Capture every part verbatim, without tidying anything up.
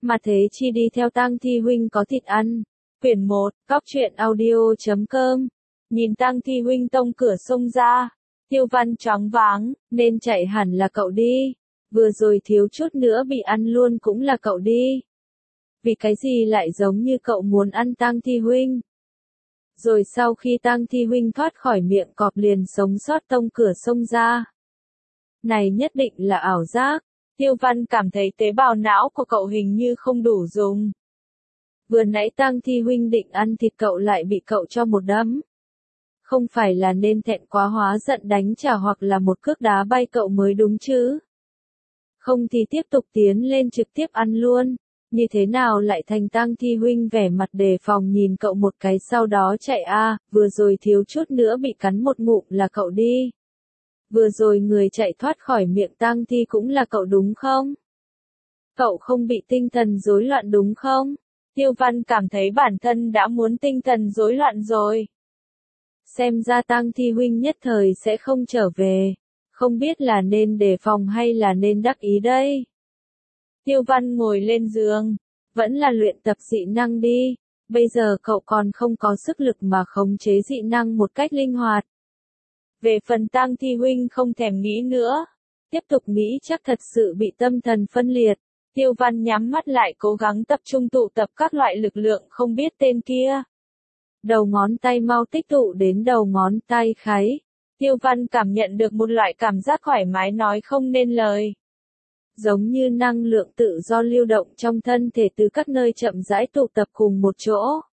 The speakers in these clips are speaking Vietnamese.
mà thế chi đi theo Tang Thi huynh có thịt ăn. Quyển một, cóc truyện audio chấm com. Nhìn Tang Thi huynh tông cửa xông ra, Tiêu Văn choáng váng, nên chạy hẳn là cậu đi. Vừa rồi thiếu chút nữa bị ăn luôn cũng là cậu đi. Vì cái gì lại giống như cậu muốn ăn Tang Thi huynh? Rồi sau khi Tang Thi huynh thoát khỏi miệng cọp liền sống sót tông cửa xông ra. Này nhất định là ảo giác. Tiêu Văn cảm thấy tế bào não của cậu hình như không đủ dùng. Vừa nãy Tang Thi huynh định ăn thịt cậu lại bị cậu cho một đấm. Không phải là nên thẹn quá hóa giận đánh trả hoặc là một cước đá bay cậu mới đúng chứ. Không thì tiếp tục tiến lên trực tiếp ăn luôn. Như thế nào lại thành Tang Thi huynh vẻ mặt đề phòng nhìn cậu một cái sau đó chạy a, à, vừa rồi thiếu chút nữa bị cắn một ngụm là cậu đi. Vừa rồi người chạy thoát khỏi miệng Tang Thi cũng là cậu đúng không? Cậu không bị tinh thần rối loạn đúng không? Tiêu Văn cảm thấy bản thân đã muốn tinh thần rối loạn rồi. Xem ra Tang Thi huynh nhất thời sẽ không trở về. Không biết là nên đề phòng hay là nên đắc ý đây. Tiêu Văn ngồi lên giường. Vẫn là luyện tập dị năng đi. Bây giờ cậu còn không có sức lực mà khống chế dị năng một cách linh hoạt. Về phần Tang Thi huynh không thèm nghĩ nữa. Tiếp tục nghĩ chắc thật sự bị tâm thần phân liệt. Tiêu Văn nhắm mắt lại cố gắng tập trung tụ tập các loại lực lượng không biết tên kia. Đầu ngón tay mau tích tụ đến đầu ngón tay kháy. Tiêu Văn cảm nhận được một loại cảm giác thoải mái nói không nên lời. Giống như năng lượng tự do lưu động trong thân thể từ các nơi chậm rãi tụ tập cùng một chỗ.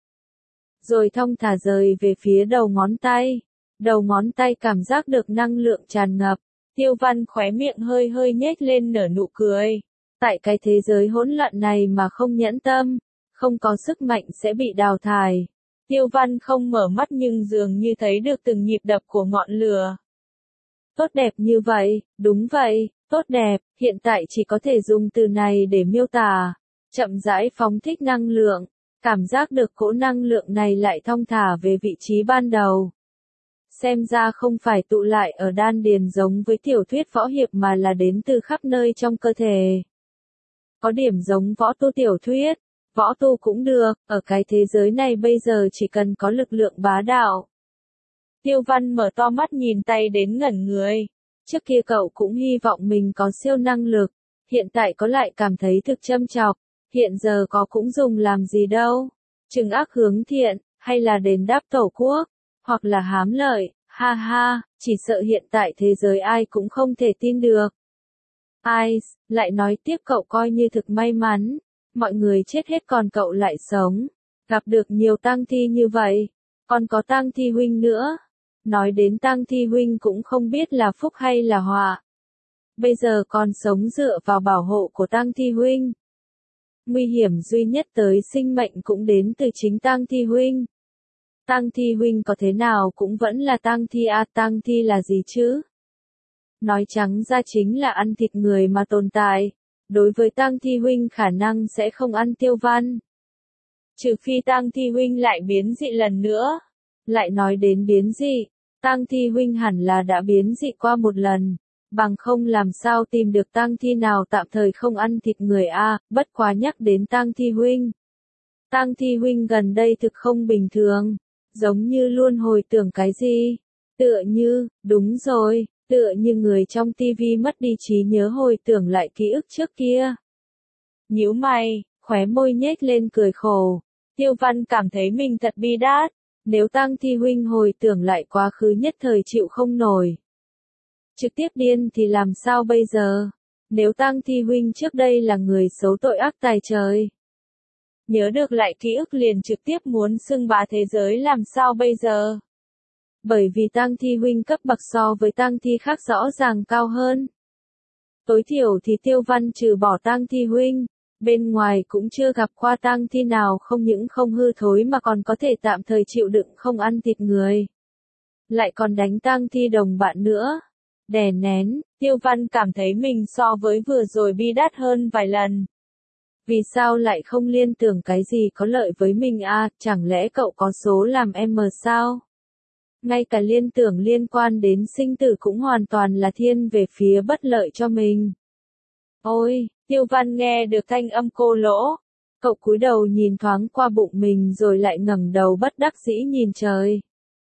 Rồi thong thả rời về phía đầu ngón tay. Đầu ngón tay cảm giác được năng lượng tràn ngập. Tiêu Văn khóe miệng hơi hơi nhếch lên nở nụ cười. Tại cái thế giới hỗn loạn này mà không nhẫn tâm, không có sức mạnh sẽ bị đào thải. Tiêu Văn không mở mắt nhưng dường như thấy được từng nhịp đập của ngọn lửa. Tốt đẹp như vậy, đúng vậy, tốt đẹp, hiện tại chỉ có thể dùng từ này để miêu tả. Chậm rãi phóng thích năng lượng, cảm giác được cỗ năng lượng này lại thong thả về vị trí ban đầu. Xem ra không phải tụ lại ở đan điền giống với tiểu thuyết võ hiệp mà là đến từ khắp nơi trong cơ thể. Có điểm giống võ tu tiểu thuyết, võ tu cũng được, ở cái thế giới này bây giờ chỉ cần có lực lượng bá đạo. Tiêu Văn mở to mắt nhìn tay đến ngẩn người. Trước kia cậu cũng hy vọng mình có siêu năng lực, hiện tại có lại cảm thấy thực châm chọc, hiện giờ có cũng dùng làm gì đâu. Trừng ác hướng thiện, hay là đền đáp tổ quốc, hoặc là hám lợi, ha ha, chỉ sợ hiện tại thế giới ai cũng không thể tin được. Ai, lại nói tiếp cậu coi như thực may mắn, mọi người chết hết còn cậu lại sống, gặp được nhiều Tang Thi như vậy, còn có Tang Thi huynh nữa. Nói đến Tang Thi huynh cũng không biết là phúc hay là họa. Bây giờ còn sống dựa vào bảo hộ của Tang Thi huynh. Nguy hiểm duy nhất tới sinh mệnh cũng đến từ chính Tang Thi huynh. Tang Thi huynh có thế nào cũng vẫn là Tang Thi à, Tang Thi là gì chứ? Nói trắng ra chính là ăn thịt người mà tồn tại. Đối với Tang Thi huynh khả năng sẽ không ăn Tiêu Văn. Trừ phi Tang Thi huynh lại biến dị lần nữa. Lại nói đến biến dị, Tang Thi huynh hẳn là đã biến dị qua một lần. Bằng không làm sao tìm được Tang Thi nào tạm thời không ăn thịt người a, à, bất quá nhắc đến Tang Thi huynh. Tang Thi huynh gần đây thực không bình thường. Giống như luôn hồi tưởng cái gì. Tựa như, đúng rồi. Tựa như người trong tivi mất đi trí nhớ hồi tưởng lại ký ức trước kia. Nhíu mày, khóe môi nhếch lên cười khổ. Tiêu Văn cảm thấy mình thật bi đát. Nếu Tang Thi huynh hồi tưởng lại quá khứ nhất thời chịu không nổi. Trực tiếp điên thì làm sao bây giờ? Nếu Tang Thi huynh trước đây là người xấu tội ác tài trời. Nhớ được lại ký ức liền trực tiếp muốn xưng bá thế giới làm sao bây giờ? Bởi vì Tang Thi huynh cấp bậc so với Tang Thi khác rõ ràng cao hơn. Tối thiểu thì Tiêu Văn trừ bỏ Tang Thi huynh, bên ngoài cũng chưa gặp qua Tang Thi nào không những không hư thối mà còn có thể tạm thời chịu đựng không ăn thịt người. Lại còn đánh Tang Thi đồng bạn nữa. Đè nén, Tiêu Văn cảm thấy mình so với vừa rồi bi đát hơn vài lần. Vì sao lại không liên tưởng cái gì có lợi với mình à, chẳng lẽ cậu có số làm em sao? Ngay cả liên tưởng liên quan đến sinh tử cũng hoàn toàn là thiên về phía bất lợi cho mình. Ôi, Tiêu Văn nghe được thanh âm cô lỗ. Cậu cúi đầu nhìn thoáng qua bụng mình rồi lại ngẩng đầu bất đắc dĩ nhìn trời.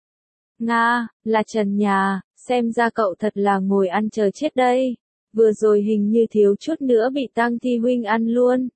Nga, là trần nhà, xem ra cậu thật là ngồi ăn chờ chết đây. Vừa rồi hình như thiếu chút nữa bị Tang Thi huynh ăn luôn.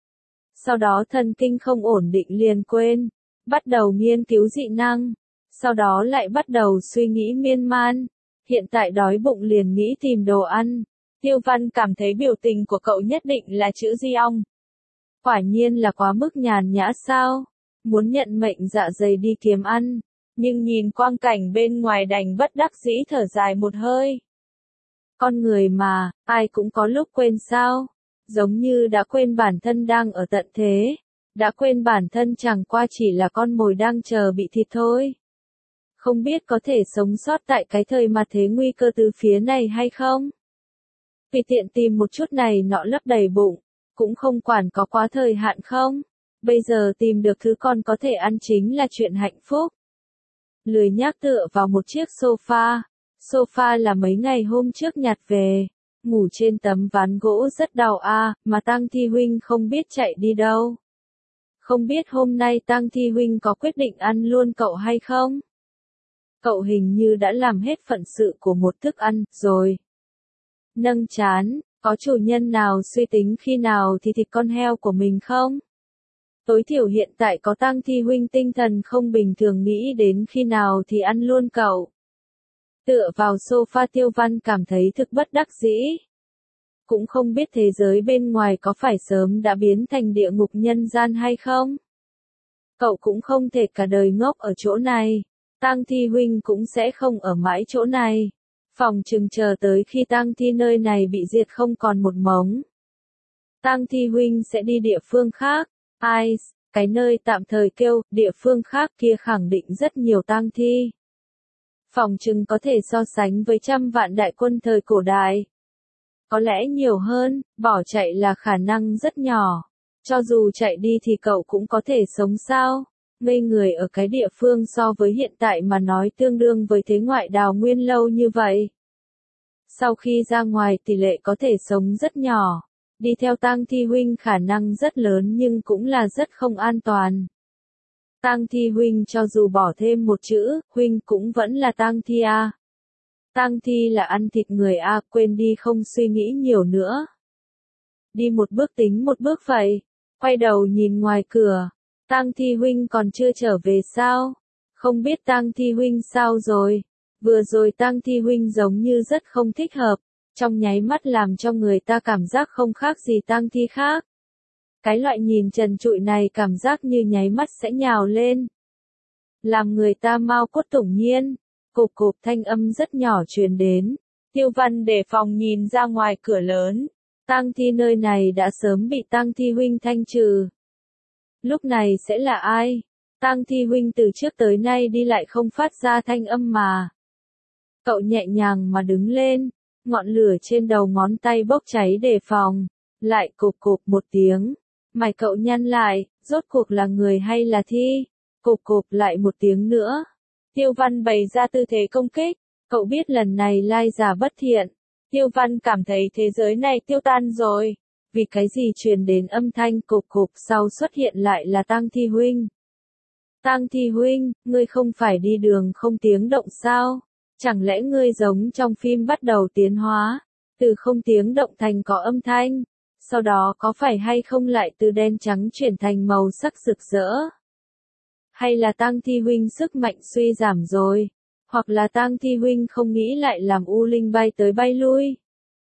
Sau đó thần kinh không ổn định liền quên, bắt đầu nghiên cứu dị năng, sau đó lại bắt đầu suy nghĩ miên man, hiện tại đói bụng liền nghĩ tìm đồ ăn. Tiêu Văn cảm thấy biểu tình của cậu nhất định là chữ di ong. Quả nhiên là quá mức nhàn nhã sao, muốn nhận mệnh dạ dày đi kiếm ăn, nhưng nhìn quang cảnh bên ngoài đành bất đắc dĩ thở dài một hơi. Con người mà, ai cũng có lúc quên sao, giống như đã quên bản thân đang ở tận thế, đã quên bản thân chẳng qua chỉ là con mồi đang chờ bị thịt thôi. Không biết có thể sống sót tại cái thời mà thế nguy cơ từ phía này hay không? Vì tiện tìm một chút này nọ lấp đầy bụng, cũng không quản có quá thời hạn không, bây giờ tìm được thứ con có thể ăn chính là chuyện hạnh phúc. Lười nhác tựa vào một chiếc sofa, sofa là mấy ngày hôm trước nhặt về, ngủ trên tấm ván gỗ rất đau a, mà Tang Thi huynh không biết chạy đi đâu. Không biết hôm nay Tang Thi huynh có quyết định ăn luôn cậu hay không? Cậu hình như đã làm hết phận sự của một thức ăn rồi. Nâng chán, có chủ nhân nào suy tính khi nào thì thịt con heo của mình không? Tối thiểu hiện tại có Tang Thi huynh tinh thần không bình thường nghĩ đến khi nào thì ăn luôn cậu. Tựa vào sofa Tiêu Văn cảm thấy thực bất đắc dĩ. Cũng không biết thế giới bên ngoài có phải sớm đã biến thành địa ngục nhân gian hay không? Cậu cũng không thể cả đời ngốc ở chỗ này. Tang Thi huynh cũng sẽ không ở mãi chỗ này. Phòng chừng chờ tới khi Tang Thi nơi này bị diệt không còn một mống. Tang Thi huynh sẽ đi địa phương khác. Ai, cái nơi tạm thời kêu địa phương khác kia khẳng định rất nhiều Tang Thi. Phòng chừng có thể so sánh với trăm vạn đại quân thời cổ đại. Có lẽ nhiều hơn, bỏ chạy là khả năng rất nhỏ. Cho dù chạy đi thì cậu cũng có thể sống sao? Ngây người ở cái địa phương so với hiện tại mà nói tương đương với thế ngoại đào nguyên lâu như vậy. Sau khi ra ngoài tỷ lệ có thể sống rất nhỏ. Đi theo Tang Thi huynh khả năng rất lớn nhưng cũng là rất không an toàn. Tang Thi huynh cho dù bỏ thêm một chữ, huynh cũng vẫn là Tang Thi a. Tang Thi là ăn thịt người a, quên đi không suy nghĩ nhiều nữa. Đi một bước tính một bước vậy. Quay đầu nhìn ngoài cửa. Tang Thi huynh còn chưa trở về sao? Không biết Tang Thi huynh sao rồi? Vừa rồi Tang Thi huynh giống như rất không thích hợp, trong nháy mắt làm cho người ta cảm giác không khác gì Tang Thi khác. Cái loại nhìn trần trụi này cảm giác như nháy mắt sẽ nhào lên. Làm người ta mau cốt tủng nhiên, cộp cộp thanh âm rất nhỏ truyền đến. Tiêu Văn đề phòng nhìn ra ngoài cửa lớn. Tang Thi nơi này đã sớm bị Tang Thi huynh thanh trừ. Lúc này sẽ là ai? Tang Thi huynh từ trước tới nay đi lại không phát ra thanh âm mà. Cậu nhẹ nhàng mà đứng lên, ngọn lửa trên đầu ngón tay bốc cháy đề phòng, lại cộp cộp một tiếng. Mày cậu nhăn lại, rốt cuộc là người hay là thi? Cộp cộp lại một tiếng nữa. Tiêu Văn bày ra tư thế công kích, cậu biết lần này lai giả bất thiện. Tiêu Văn cảm thấy thế giới này tiêu tan rồi. Vì cái gì truyền đến âm thanh cộp cộp sau xuất hiện lại là Tang Thi huynh. Tang Thi huynh, ngươi không phải đi đường không tiếng động sao? Chẳng lẽ ngươi giống trong phim bắt đầu tiến hóa, từ không tiếng động thành có âm thanh, sau đó có phải hay không lại từ đen trắng chuyển thành màu sắc rực rỡ? Hay là Tang Thi huynh sức mạnh suy giảm rồi? Hoặc là Tang Thi huynh không nghĩ lại làm U Linh bay tới bay lui?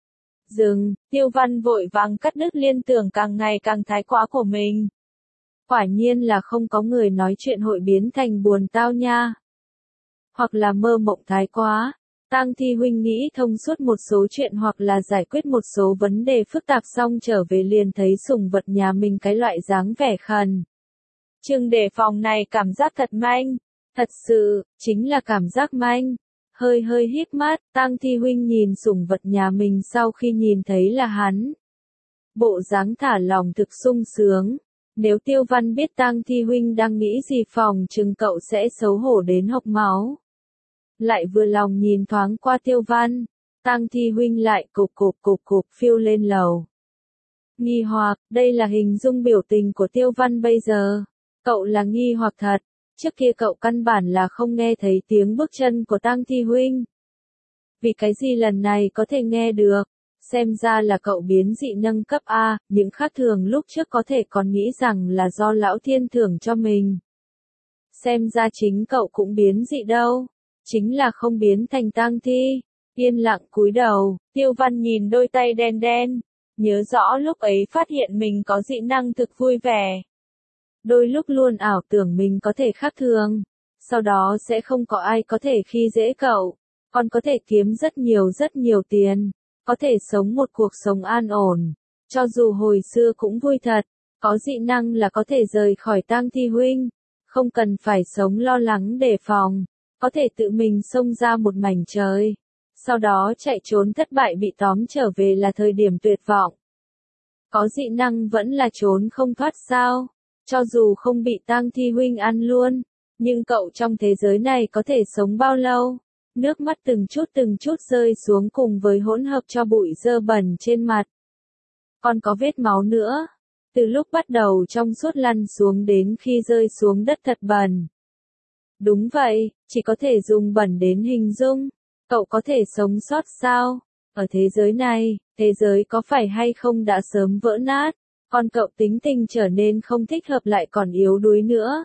Dừng, Tiêu Văn vội vàng cắt đứt liên tưởng càng ngày càng thái quá của mình. Quả nhiên là không có người nói chuyện hội biến thành buồn tao nha. Hoặc là mơ mộng thái quá. Tang Thi huynh nghĩ thông suốt một số chuyện hoặc là giải quyết một số vấn đề phức tạp xong trở về liền thấy sủng vật nhà mình cái loại dáng vẻ khẩn. Trương đề phòng này cảm giác thật manh. Thật sự, chính là cảm giác manh. Hơi hơi híp mắt, Tang Thi huynh nhìn sủng vật nhà mình sau khi nhìn thấy là hắn. Bộ dáng thả lòng thực sung sướng. Nếu Tiêu Văn biết Tang Thi huynh đang nghĩ gì phòng chừng cậu sẽ xấu hổ đến hộc máu. Lại vừa lòng nhìn thoáng qua Tiêu Văn, Tang Thi huynh lại cộp cộp cộp cộp phiêu lên lầu. Nghi hoặc, đây là hình dung biểu tình của Tiêu Văn bây giờ. Cậu là nghi hoặc thật, trước kia cậu căn bản là không nghe thấy tiếng bước chân của Tang Thi huynh. Vì cái gì lần này có thể nghe được? Xem ra là cậu biến dị nâng cấp A, những khác thường lúc trước có thể còn nghĩ rằng là do lão thiên thưởng cho mình. Xem ra chính cậu cũng biến dị đâu, chính là không biến thành tang thi. Yên lặng cúi đầu, Tiêu Văn nhìn đôi tay đen đen, nhớ rõ lúc ấy phát hiện mình có dị năng thực vui vẻ. Đôi lúc luôn ảo tưởng mình có thể khác thường, sau đó sẽ không có ai có thể khi dễ cậu, còn có thể kiếm rất nhiều rất nhiều tiền, có thể sống một cuộc sống an ổn, cho dù hồi xưa cũng vui thật, có dị năng là có thể rời khỏi Tang Thi huynh, không cần phải sống lo lắng đề phòng, có thể tự mình xông ra một mảnh trời, sau đó chạy trốn thất bại bị tóm trở về là thời điểm tuyệt vọng. Có dị năng vẫn là trốn không thoát sao? Cho dù không bị Tang Thi huynh ăn luôn, nhưng cậu trong thế giới này có thể sống bao lâu? Nước mắt từng chút từng chút rơi xuống cùng với hỗn hợp cho bụi dơ bẩn trên mặt. Còn có vết máu nữa. Từ lúc bắt đầu trong suốt lăn xuống đến khi rơi xuống đất thật bẩn. Đúng vậy, chỉ có thể dùng bẩn đến hình dung. Cậu có thể sống sót sao? Ở thế giới này, thế giới có phải hay không đã sớm vỡ nát? Còn cậu tính tình trở nên không thích hợp lại còn yếu đuối nữa.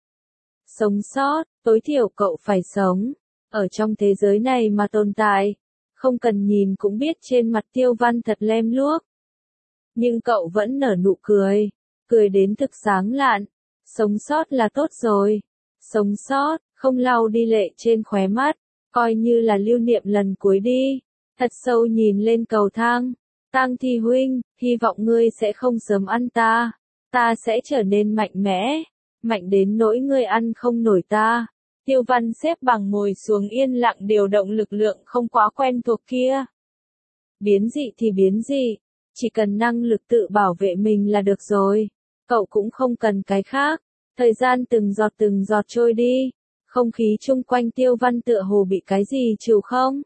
Sống sót, tối thiểu cậu phải sống. Ở trong thế giới này mà tồn tại. Không cần nhìn cũng biết trên mặt Tiêu Văn thật lem luốc. Nhưng cậu vẫn nở nụ cười. Cười đến thực sáng lạn. Sống sót là tốt rồi. Sống sót, không lau đi lệ trên khóe mắt. Coi như là lưu niệm lần cuối đi. Thật sâu nhìn lên cầu thang. Tang Thi huynh, hy vọng ngươi sẽ không sớm ăn ta. Ta sẽ trở nên mạnh mẽ. Mạnh đến nỗi ngươi ăn không nổi ta. Tiêu Văn xếp bằng ngồi xuống yên lặng điều động lực lượng không quá quen thuộc kia. Biến dị thì biến dị. Chỉ cần năng lực tự bảo vệ mình là được rồi. Cậu cũng không cần cái khác. Thời gian từng giọt từng giọt trôi đi. Không khí chung quanh Tiêu Văn tựa hồ bị cái gì trừ không?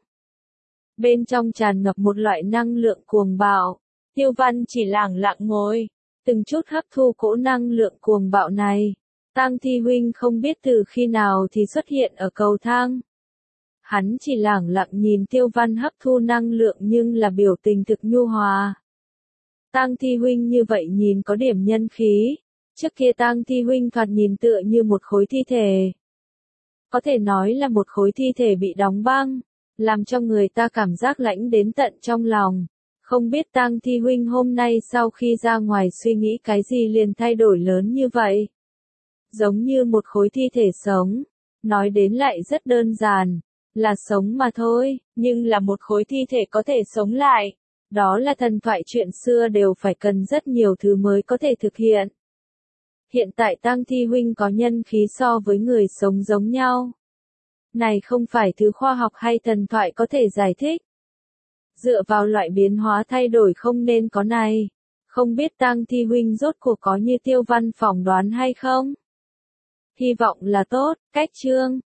Bên trong tràn ngập một loại năng lượng cuồng bạo. Tiêu Văn chỉ lẳng lặng ngồi, từng chút hấp thu cỗ năng lượng cuồng bạo này. Tang Thi huynh không biết từ khi nào thì xuất hiện ở cầu thang. Hắn chỉ lẳng lặng nhìn Tiêu Văn hấp thu năng lượng nhưng là biểu tình thực nhu hòa. Tang Thi huynh như vậy nhìn có điểm nhân khí. Trước kia Tang Thi huynh thoạt nhìn tựa như một khối thi thể. Có thể nói là một khối thi thể bị đóng băng, làm cho người ta cảm giác lãnh đến tận trong lòng. Không biết Tang Thi huynh hôm nay sau khi ra ngoài suy nghĩ cái gì liền thay đổi lớn như vậy. Giống như một khối thi thể sống, nói đến lại rất đơn giản, là sống mà thôi, nhưng là một khối thi thể có thể sống lại. Đó là thần thoại chuyện xưa đều phải cần rất nhiều thứ mới có thể thực hiện. Hiện tại Tang Thi huynh có nhân khí so với người sống giống nhau. Này không phải thứ khoa học hay thần thoại có thể giải thích. Dựa vào loại biến hóa thay đổi không nên có này. Không biết Tang Thi huynh rốt cuộc có như Tiêu Văn phỏng đoán hay không? Hy vọng là tốt, cách chương.